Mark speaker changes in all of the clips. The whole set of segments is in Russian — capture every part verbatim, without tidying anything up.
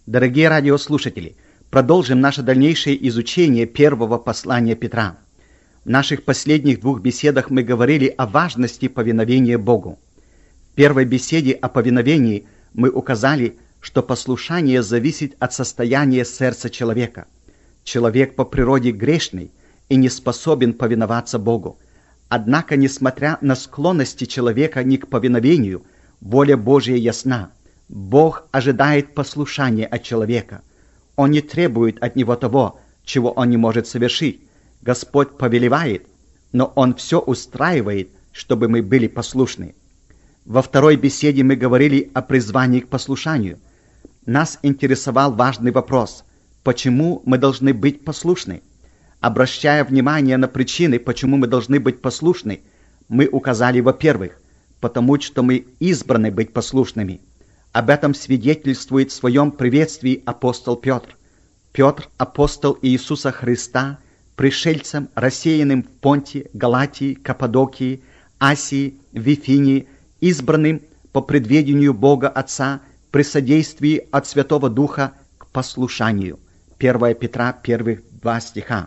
Speaker 1: Дорогие радиослушатели, продолжим наше дальнейшее изучение первого послания Петра. В наших последних двух беседах мы говорили о важности повиновения Богу. В первой беседе о повиновении мы указали, что послушание зависит от состояния сердца человека. Человек по природе грешный и не способен повиноваться Богу. Однако, несмотря на склонности человека не к повиновению, воля Божья ясна. Бог ожидает послушания от человека. Он не требует от него того, чего он не может совершить. Господь повелевает, но Он все устраивает, чтобы мы были послушны. Во второй беседе мы говорили о призвании к послушанию. Нас интересовал важный вопрос: почему мы должны быть послушны? Обращая внимание на причины, почему мы должны быть послушны, мы указали, во-первых, потому что мы избраны быть послушными. Об этом свидетельствует в своем приветствии апостол Петр. Петр, апостол Иисуса Христа, пришельцем, рассеянным в Понте, Галатии, Каппадокии, Асии, Вифинии, избранным по предведению Бога Отца при содействии от Святого Духа к послушанию. первое Петра, первых два стиха.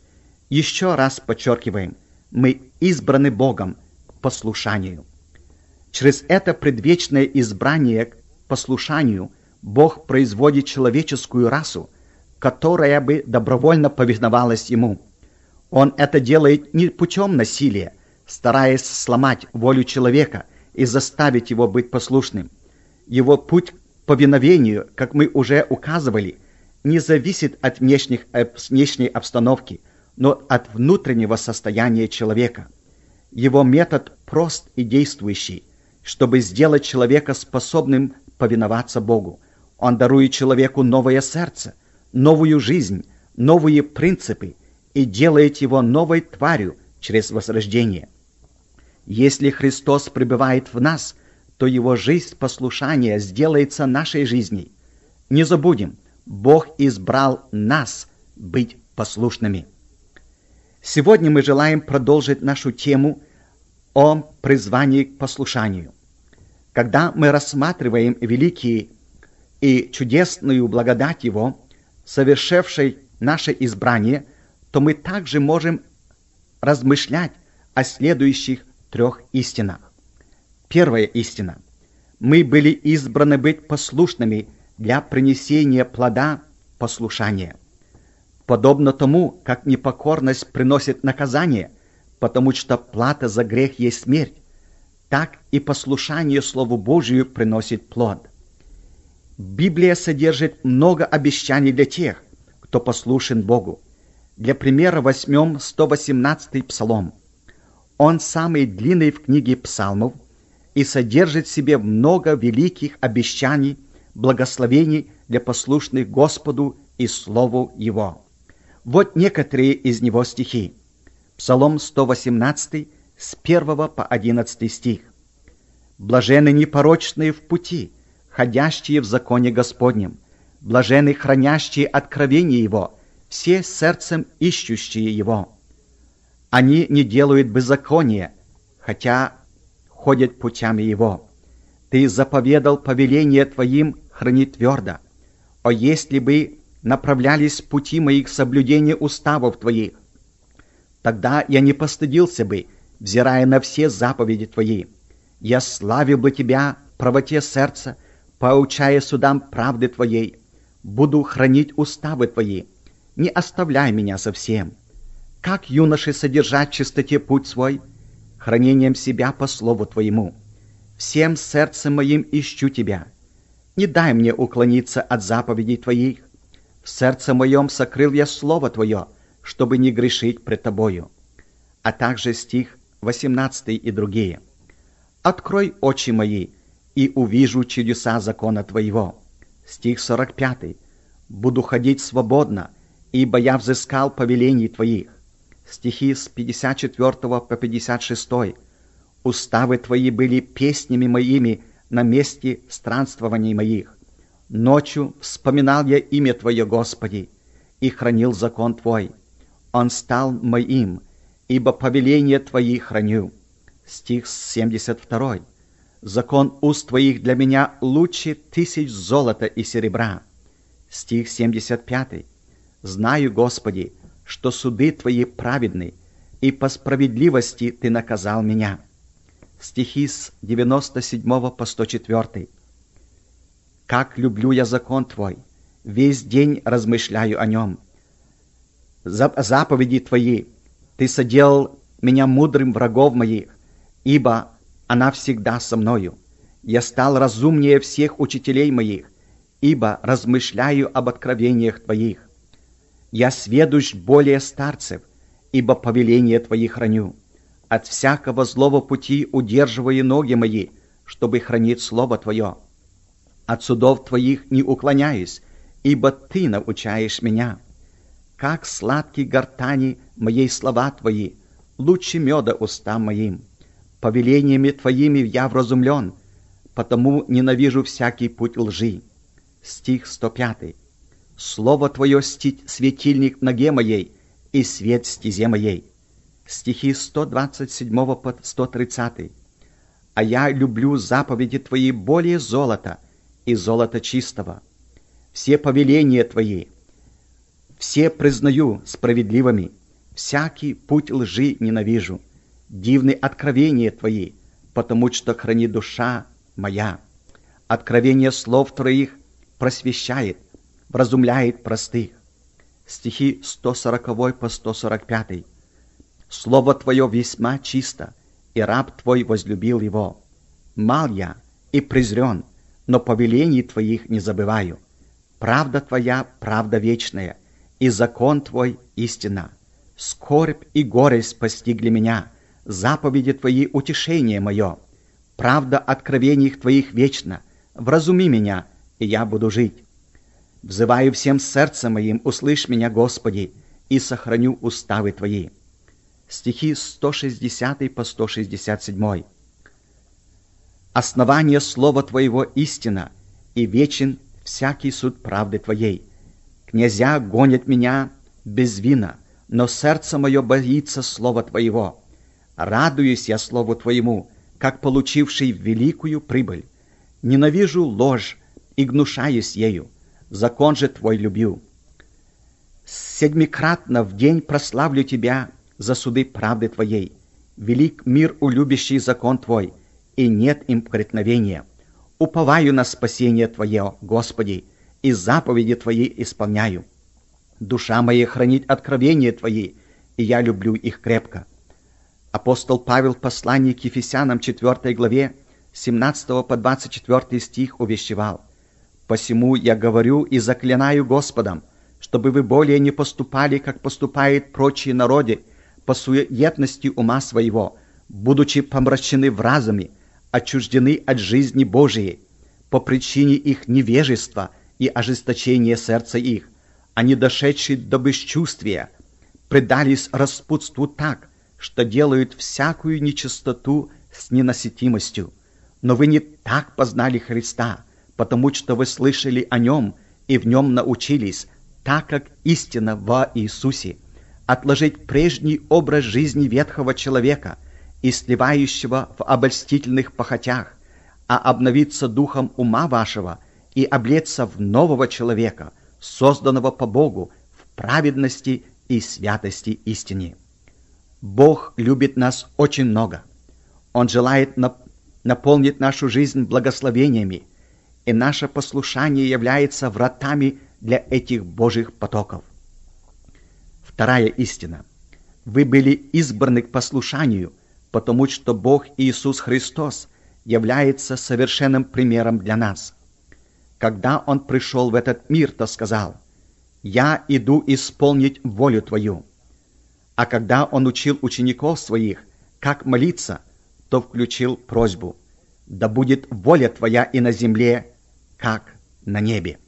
Speaker 1: Еще раз подчеркиваем, мы избраны Богом к послушанию. Через это предвечное избрание к послушанию Бог производит человеческую расу, которая бы добровольно повиновалась Ему. Он это делает не путем насилия, стараясь сломать волю человека и заставить его быть послушным. Его путь к повиновению, как мы уже указывали, не зависит от внешних, внешней обстановки, но от внутреннего состояния человека. Его метод прост и действующий, чтобы сделать человека способным повиноваться Богу. Он дарует человеку новое сердце, новую жизнь, новые принципы и делает его новой тварью через возрождение. Если Христос пребывает в нас, то его жизнь послушания сделается нашей жизнью. Не забудем, Бог избрал нас быть послушными. Сегодня мы желаем продолжить нашу тему о призвании к послушанию. Когда мы рассматриваем великие и чудесную благодать Его, совершившей наше избрание, то мы также можем размышлять о следующих трех истинах. Первая истина. Мы были избраны быть послушными для принесения плода послушания. Подобно тому, как непокорность приносит наказание, потому что плата за грех есть смерть, так и послушание Слову Божию приносит плод. Библия содержит много обещаний для тех, кто послушен Богу. Для примера возьмем сто восемнадцатый псалом. Он самый длинный в книге псалмов и содержит в себе много великих обещаний, благословений для послушных Господу и Слову Его. Вот некоторые из него стихи. Псалом сто восемнадцатый, с первого по одиннадцатый стих. «Блаженны непорочные в пути, ходящие в законе Господнем, блаженны хранящие откровение Его, все сердцем ищущие Его. Они не делают беззакония, хотя ходят путями Его. Ты заповедал повеление Твоим хранить твердо. О, если бы направлялись пути мои к соблюдению уставов Твоих, тогда я не постыдился бы, взирая на все заповеди Твои. Я славил бы Тебя в правоте сердца, поучая судам правды Твоей. Буду хранить уставы Твои. Не оставляй меня совсем. Как юноши содержать в чистоте путь свой? Хранением себя по слову Твоему. Всем сердцем моим ищу Тебя. Не дай мне уклониться от заповедей Твоих. В сердце моем сокрыл я слово Твое, чтобы не грешить пред Тобою». А также стих восемнадцатый и другие. «Открой очи мои, и увижу чудеса закона Твоего». Стих сорок пятый. «Буду ходить свободно, ибо я взыскал повелений Твоих». Стихи с пятьдесят четвёртого по пятьдесят шестой. «Уставы Твои были песнями моими на месте странствований моих. Ночью вспоминал я имя Твое, Господи, и хранил закон Твой. Он стал моим, ибо повеления Твои храню». Стих семьдесят второй. «Закон уст Твоих для меня лучше тысяч золота и серебра». Стих семьдесят пятый. «Знаю, Господи, что суды Твои праведны, и по справедливости Ты наказал меня». Стихи с девяносто седьмого по сто четвёртый. «Как люблю я закон Твой, весь день размышляю о нем. За заповеди Твои Ты соделал меня мудрым врагов моих, ибо она всегда со мною. Я стал разумнее всех учителей моих, ибо размышляю об откровениях Твоих. Я сведущ более старцев, ибо повеления Твои храню. От всякого злого пути удерживаю ноги мои, чтобы хранить Слово Твое. От судов Твоих не уклоняюсь, ибо Ты научаешь меня. Как сладки гортани моей слова Твои, лучше меда устам моим. Повелениями Твоими я вразумлен, потому ненавижу всякий путь лжи». Стих сто пятый. «Слово Твое светильник ноге моей и свет стезе моей». Стихи сто двадцать седьмого по сто тридцатый. «А я люблю заповеди Твои более золота и золота чистого. Все повеления Твои, все признаю справедливыми, всякий путь лжи ненавижу. Дивны откровения Твои, потому что храни душа моя. Откровение слов Твоих просвещает, вразумляет простых». Стихи сто сороковой по сто сорок пятый. «Слово Твое весьма чисто, и раб Твой возлюбил его. Мал я и презрен, но повелений Твоих не забываю. Правда Твоя — правда вечная, и закон Твой — истина. Скорбь и горесть постигли меня, заповеди Твои — утешение мое. Правда откровений Твоих вечна, вразуми меня, и я буду жить. Взываю всем сердцем моим, услышь меня, Господи, и сохраню уставы Твои». Стихи сто шестидесятый по сто шестьдесят седьмой. «Основание слова Твоего истина, и вечен всякий суд правды Твоей. Князья гонят меня без вина, но сердце мое боится слова Твоего. Радуюсь я слову Твоему, как получивший великую прибыль. Ненавижу ложь и гнушаюсь ею, закон же Твой люблю. Седмикратно в день прославлю Тебя за суды правды Твоей. Велик мир улюбящий закон Твой, и нет им преткновения. Уповаю на спасение Твое, Господи, и заповеди Твои исполняю. Душа моя хранит откровения Твои, и я люблю их крепко». Апостол Павел в послании к Ефесянам четвёртой главе семнадцатого по двадцать четвёртый стих увещевал: «Посему я говорю и заклинаю Господом, чтобы вы более не поступали, как поступают прочие народы, по суетности ума своего, будучи помрачены в разуме, отчуждены от жизни Божией, по причине их невежества и ожесточения сердца их, они, дошедшие до бесчувствия, предались распутству так, что делают всякую нечистоту с ненасытимостью. Но вы не так познали Христа, потому что вы слышали о Нем и в Нем научились, так как истина во Иисусе, отложить прежний образ жизни ветхого человека и сливающего в обольстительных похотях, а обновиться духом ума вашего и облеться в нового человека, созданного по Богу в праведности и святости истине». Бог любит нас очень много. Он желает нап- наполнить нашу жизнь благословениями, и наше послушание является вратами для этих Божьих потоков. Вторая истина. Вы были избраны к послушанию, потому что Бог Иисус Христос является совершенным примером для нас. Когда Он пришел в этот мир, то сказал: «Я иду исполнить волю Твою». А когда Он учил учеников Своих, как молиться, то включил просьбу: «Да будет воля Твоя и на земле, как на небе».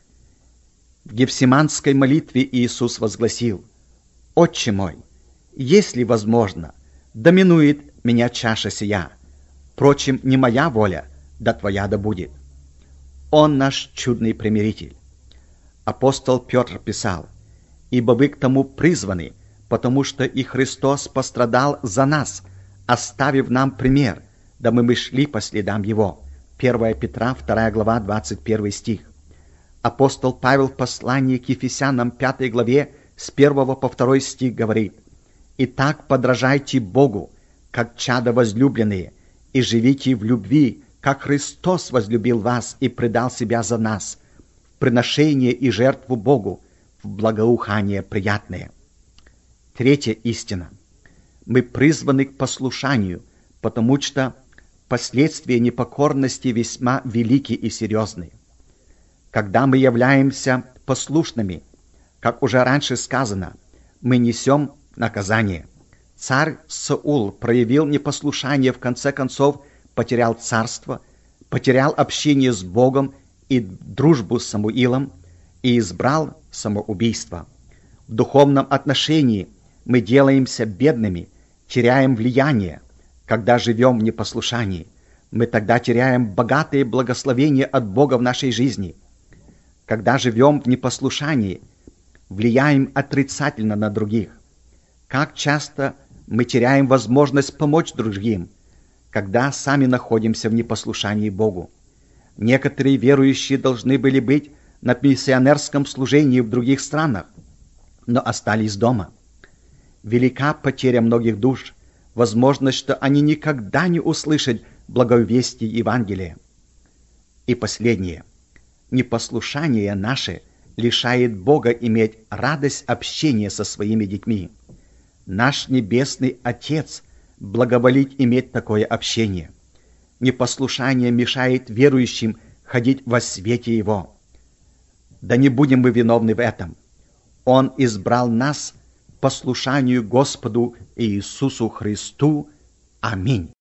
Speaker 1: В Гефсиманской молитве Иисус возгласил: «Отче мой, если возможно, доминует меня чаша сия. Впрочем, не моя воля, да Твоя да будет». Он наш чудный примиритель. Апостол Петр писал: «Ибо вы к тому призваны, потому что и Христос пострадал за нас, оставив нам пример, да мы бы шли по следам Его». первое Петра, вторая глава, двадцать первый стих. Апостол Павел в послании к Ефесянам пятой главе с первого по второй стих говорит: «Итак, подражайте Богу, как чада возлюбленные, и живите в любви, как Христос возлюбил вас и предал себя за нас, в приношение и жертву Богу, в благоухание приятное». Третья истина. Мы призваны к послушанию, потому что последствия непокорности весьма велики и серьезны. Когда мы являемся послушными, как уже раньше сказано, мы несем наказание. Царь Саул проявил непослушание, в конце концов потерял царство, потерял общение с Богом и дружбу с Самуилом и избрал самоубийство. В духовном отношении мы делаемся бедными, теряем влияние, когда живем в непослушании. Мы тогда теряем богатые благословения от Бога в нашей жизни. Когда живем в непослушании, влияем отрицательно на других. Как часто мы теряем возможность помочь другим, когда сами находимся в непослушании Богу. Некоторые верующие должны были быть на миссионерском служении в других странах, но остались дома. Велика потеря многих душ, возможность, что они никогда не услышат благовестие Евангелия. И последнее. Непослушание наше лишает Бога иметь радость общения со своими детьми. Наш Небесный Отец благоволит иметь такое общение. Непослушание мешает верующим ходить во свете Его. Да не будем мы виновны в этом. Он избрал нас к послушанию Господу Иисусу Христу. Аминь.